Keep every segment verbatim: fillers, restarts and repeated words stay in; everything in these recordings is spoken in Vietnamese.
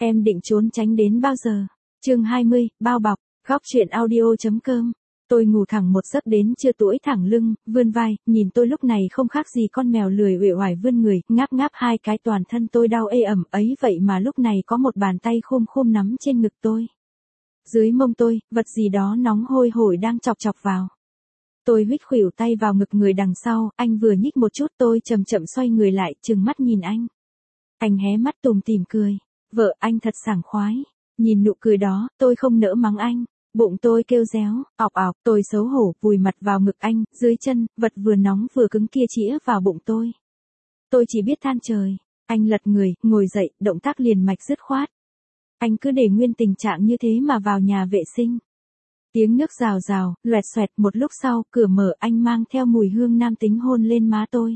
Em định trốn tránh đến bao giờ? Chương hai mươi, bao bọc, góc truyện audio.com. Tôi ngủ thẳng một giấc đến trưa duỗi thẳng lưng, vươn vai, nhìn tôi lúc này không khác gì con mèo lười uể oải vươn người, ngáp ngáp hai cái toàn thân tôi đau ê ẩm ấy vậy mà lúc này có một bàn tay khum khum nắm trên ngực tôi. Dưới mông tôi, vật gì đó nóng hôi hổi đang chọc chọc vào. Tôi huých khuỷu tay vào ngực người đằng sau, anh vừa nhích một chút tôi chậm chậm xoay người lại, trừng mắt nhìn anh. Anh hé mắt tủm tỉm cười. Vợ anh thật sảng khoái. Nhìn nụ cười đó, tôi không nỡ mắng anh. Bụng tôi kêu réo, ọc ọc, tôi xấu hổ, vùi mặt vào ngực anh, dưới chân, vật vừa nóng vừa cứng kia chĩa vào bụng tôi. Tôi chỉ biết than trời. Anh lật người, ngồi dậy, động tác liền mạch dứt khoát. Anh cứ để nguyên tình trạng như thế mà vào nhà vệ sinh. Tiếng nước rào rào, loẹt xoẹt, một lúc sau, cửa mở, anh mang theo mùi hương nam tính hôn lên má tôi.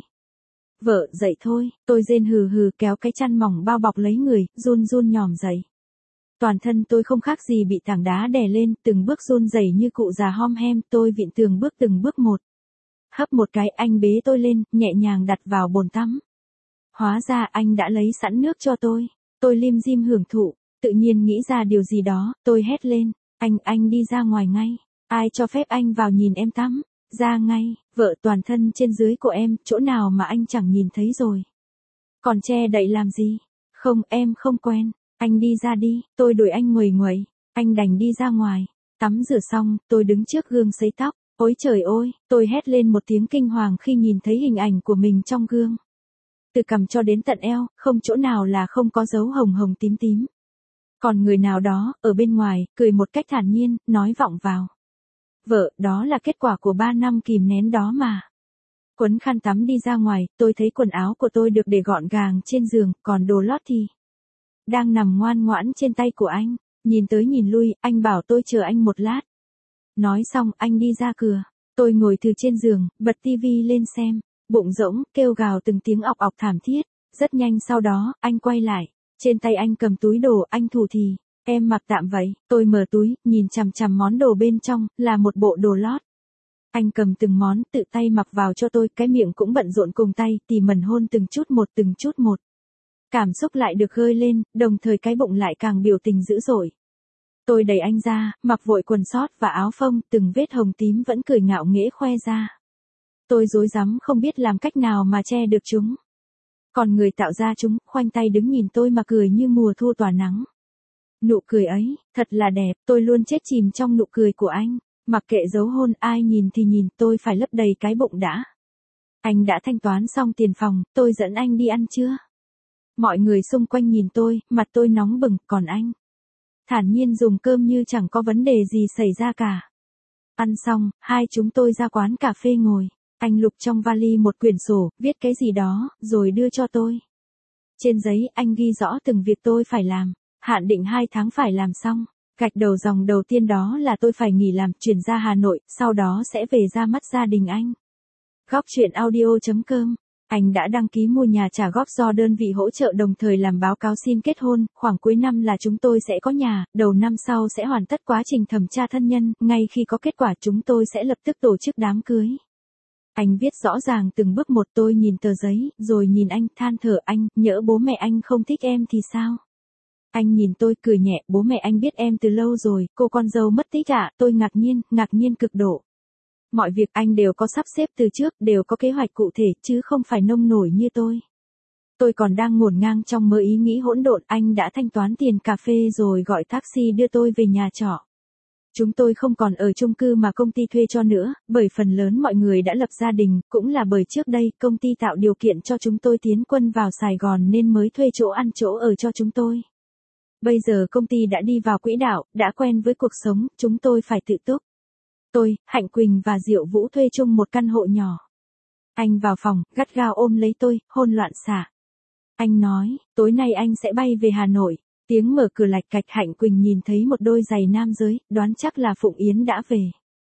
Vợ, dậy thôi, tôi rên hừ hừ kéo cái chăn mỏng bao bọc lấy người, run run nhòm dậy. Toàn thân tôi không khác gì bị tảng đá đè lên, từng bước run rẩy như cụ già hom hem, tôi vịn tường bước từng bước một. Hấp một cái, anh bế tôi lên, nhẹ nhàng đặt vào bồn tắm. Hóa ra anh đã lấy sẵn nước cho tôi. Tôi lim dim hưởng thụ, tự nhiên nghĩ ra điều gì đó, tôi hét lên. Anh, anh đi ra ngoài ngay. Ai cho phép anh vào nhìn em tắm? Ra ngay, vợ toàn thân trên dưới của em, chỗ nào mà anh chẳng nhìn thấy rồi. Còn che đậy làm gì? Không, em không quen. Anh đi ra đi, tôi đuổi anh nguầy nguầy. Anh đành đi ra ngoài. Tắm rửa xong, tôi đứng trước gương sấy tóc. Ôi trời ơi, tôi hét lên một tiếng kinh hoàng khi nhìn thấy hình ảnh của mình trong gương. Từ cằm cho đến tận eo, không chỗ nào là không có dấu hồng hồng tím tím. Còn người nào đó, ở bên ngoài, cười một cách thản nhiên, nói vọng vào. Vợ, đó là kết quả của ba năm kìm nén đó mà. Quấn khăn tắm đi ra ngoài, tôi thấy quần áo của tôi được để gọn gàng trên giường, còn đồ lót thì đang nằm ngoan ngoãn trên tay của anh. Nhìn tới nhìn lui, anh bảo tôi chờ anh một lát. Nói xong, anh đi ra cửa. Tôi ngồi từ trên giường, bật tivi lên xem. Bụng rỗng, kêu gào từng tiếng ọc ọc thảm thiết. Rất nhanh sau đó, anh quay lại. Trên tay anh cầm túi đồ, anh thủ thì. Em mặc tạm vậy. Tôi mở túi, nhìn chằm chằm món đồ bên trong, là một bộ đồ lót. Anh cầm từng món, tự tay mặc vào cho tôi, cái miệng cũng bận rộn cùng tay, tỉ mẩn hôn từng chút một từng chút một. Cảm xúc lại được gơi lên, đồng thời cái bụng lại càng biểu tình dữ dội. Tôi đẩy anh ra, mặc vội quần sót và áo phông, từng vết hồng tím vẫn cười ngạo nghễ khoe ra. Tôi rối rắm không biết làm cách nào mà che được chúng. Còn người tạo ra chúng, khoanh tay đứng nhìn tôi mà cười như mùa thu tỏa nắng. Nụ cười ấy, thật là đẹp, tôi luôn chết chìm trong nụ cười của anh. Mặc kệ dấu hôn, ai nhìn thì nhìn, tôi phải lấp đầy cái bụng đã. Anh đã thanh toán xong tiền phòng, tôi dẫn anh đi ăn trưa. Mọi người xung quanh nhìn tôi, mặt tôi nóng bừng, còn anh thản nhiên dùng cơm như chẳng có vấn đề gì xảy ra cả. Ăn xong, hai chúng tôi ra quán cà phê ngồi. Anh lục trong vali một quyển sổ, viết cái gì đó, rồi đưa cho tôi. Trên giấy, anh ghi rõ từng việc tôi phải làm. Hạn định hai tháng phải làm xong. Gạch đầu dòng đầu tiên đó là tôi phải nghỉ làm, chuyển ra Hà Nội, sau đó sẽ về ra mắt gia đình anh. Góc truyện audio.com. Anh đã đăng ký mua nhà trả góp do đơn vị hỗ trợ, đồng thời làm báo cáo xin kết hôn, khoảng cuối năm là chúng tôi sẽ có nhà, đầu năm sau sẽ hoàn tất quá trình thẩm tra thân nhân, ngay khi có kết quả chúng tôi sẽ lập tức tổ chức đám cưới. Anh viết rõ ràng từng bước một, tôi nhìn tờ giấy, rồi nhìn anh, than thở. Anh, nhỡ bố mẹ anh không thích em thì sao? Anh nhìn tôi cười nhẹ, bố mẹ anh biết em từ lâu rồi, cô con dâu mất tích ạ. Tôi ngạc nhiên, ngạc nhiên cực độ. Mọi việc anh đều có sắp xếp từ trước, đều có kế hoạch cụ thể, chứ không phải nông nổi như tôi. Tôi còn đang ngổn ngang trong mớ ý nghĩ hỗn độn, anh đã thanh toán tiền cà phê rồi gọi taxi đưa tôi về nhà trọ. Chúng tôi không còn ở chung cư mà công ty thuê cho nữa, bởi phần lớn mọi người đã lập gia đình, cũng là bởi trước đây công ty tạo điều kiện cho chúng tôi tiến quân vào Sài Gòn nên mới thuê chỗ ăn chỗ ở cho chúng tôi. Bây giờ công ty đã đi vào quỹ đạo, đã quen với cuộc sống, chúng tôi phải tự túc. Tôi, Hạnh Quỳnh và Diệu Vũ thuê chung một căn hộ nhỏ. Anh vào phòng, gắt gao ôm lấy tôi, hôn loạn xạ. Anh nói, tối nay anh sẽ bay về Hà Nội. Tiếng mở cửa lạch cạch, Hạnh Quỳnh nhìn thấy một đôi giày nam giới, đoán chắc là Phụng Yến đã về.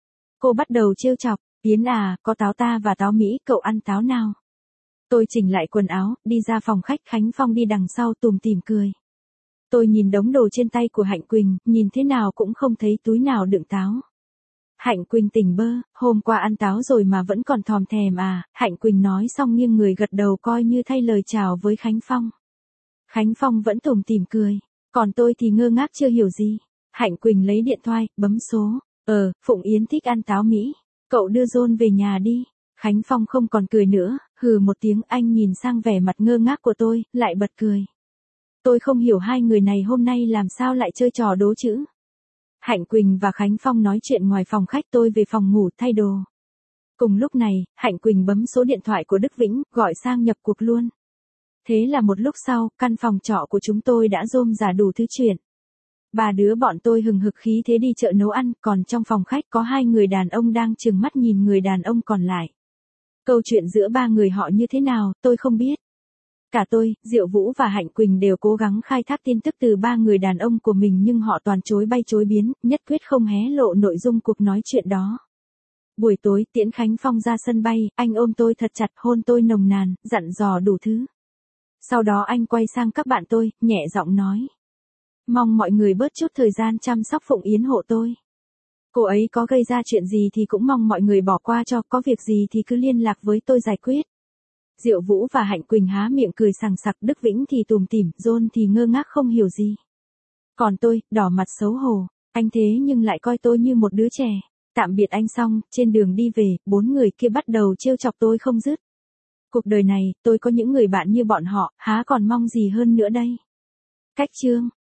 Cô bắt đầu trêu chọc, Yến à, có táo ta và táo Mỹ, cậu ăn táo nào? Tôi chỉnh lại quần áo, đi ra phòng khách, Khánh Phong đi đằng sau tùm tìm cười. Tôi nhìn đống đồ trên tay của Hạnh Quỳnh, nhìn thế nào cũng không thấy túi nào đựng táo. Hạnh Quỳnh tỉnh bơ, hôm qua ăn táo rồi mà vẫn còn thòm thèm à? Hạnh Quỳnh nói xong nghiêng người gật đầu coi như thay lời chào với Khánh Phong. Khánh Phong vẫn tủm tỉm cười. Còn tôi thì ngơ ngác chưa hiểu gì. Hạnh Quỳnh lấy điện thoại, bấm số. Ờ, Phụng Yến thích ăn táo Mỹ. Cậu đưa John về nhà đi. Khánh Phong không còn cười nữa, hừ một tiếng, anh nhìn sang vẻ mặt ngơ ngác của tôi, lại bật cười. Tôi không hiểu hai người này hôm nay làm sao lại chơi trò đố chữ. Hạnh Quỳnh và Khánh Phong nói chuyện ngoài phòng khách, tôi về phòng ngủ thay đồ. Cùng lúc này, Hạnh Quỳnh bấm số điện thoại của Đức Vĩnh, gọi sang nhập cuộc luôn. Thế là một lúc sau, căn phòng trọ của chúng tôi đã rôm rả đủ thứ chuyện. Ba đứa bọn tôi hừng hực khí thế đi chợ nấu ăn, còn trong phòng khách có hai người đàn ông đang trừng mắt nhìn người đàn ông còn lại. Câu chuyện giữa ba người họ như thế nào, tôi không biết. Cả tôi, Diệu Vũ và Hạnh Quỳnh đều cố gắng khai thác tin tức từ ba người đàn ông của mình nhưng họ toàn chối bay chối biến, nhất quyết không hé lộ nội dung cuộc nói chuyện đó. Buổi tối tiễn Khánh Phong ra sân bay, anh ôm tôi thật chặt, hôn tôi nồng nàn, dặn dò đủ thứ. Sau đó anh quay sang các bạn tôi, nhẹ giọng nói. Mong mọi người bớt chút thời gian chăm sóc Phụng Yến hộ tôi. Cô ấy có gây ra chuyện gì thì cũng mong mọi người bỏ qua cho, có việc gì thì cứ liên lạc với tôi giải quyết. Diệu Vũ và Hạnh Quỳnh há miệng cười sằng sặc, Đức Vĩnh thì tủm tỉm, John thì ngơ ngác không hiểu gì. Còn tôi, đỏ mặt xấu hổ, anh thế nhưng lại coi tôi như một đứa trẻ. Tạm biệt anh xong, trên đường đi về, bốn người kia bắt đầu trêu chọc tôi không dứt. Cuộc đời này, tôi có những người bạn như bọn họ, há còn mong gì hơn nữa đây. Cách chương